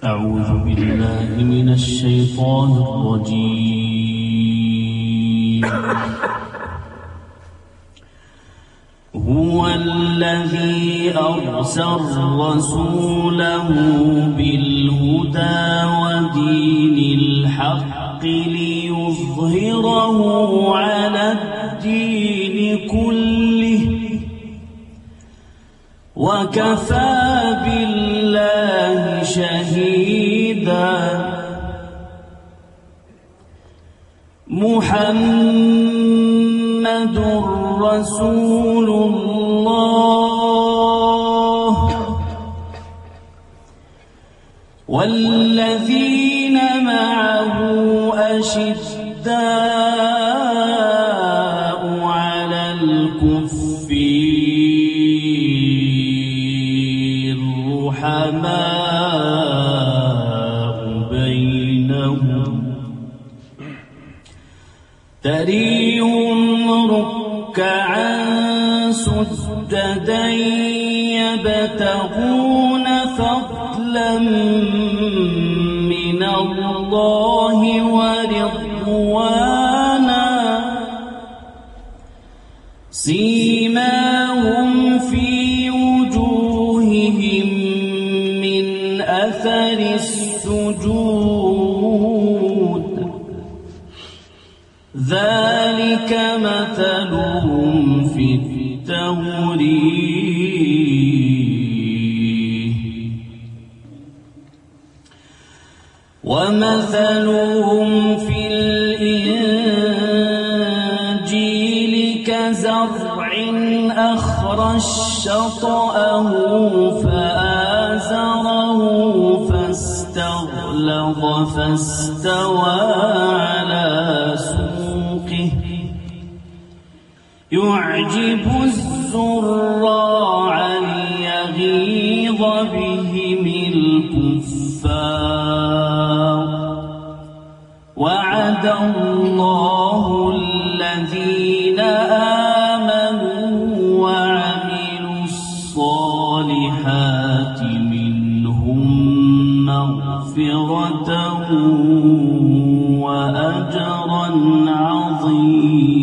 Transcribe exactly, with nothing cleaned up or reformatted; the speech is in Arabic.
أعوذ بالله من الشيطان الرجيم. هو الذي أرسل رسوله بالهدى ودين الحق ليظهره على الدين كله وكفى بالله شهيدا. محمد رسول الله والذين معه أشداء على الكفار رحماء بينهم تريهم ركعا سجدا يبتغون فضلا من الله ورضوانا سيماهم في وجوههم من أثر السجود ذلك مثلهم في التوريه ومثلهم في الإنجيل كزرع أخرج شطأه فآزره فاستغلظ فاستوى على سوقه يعجب الزراع ليغيظ بهم الكفار. وعد الله الذين آمنوا وعملوا الصالحات منهم مغفرة وأجرا عظيما.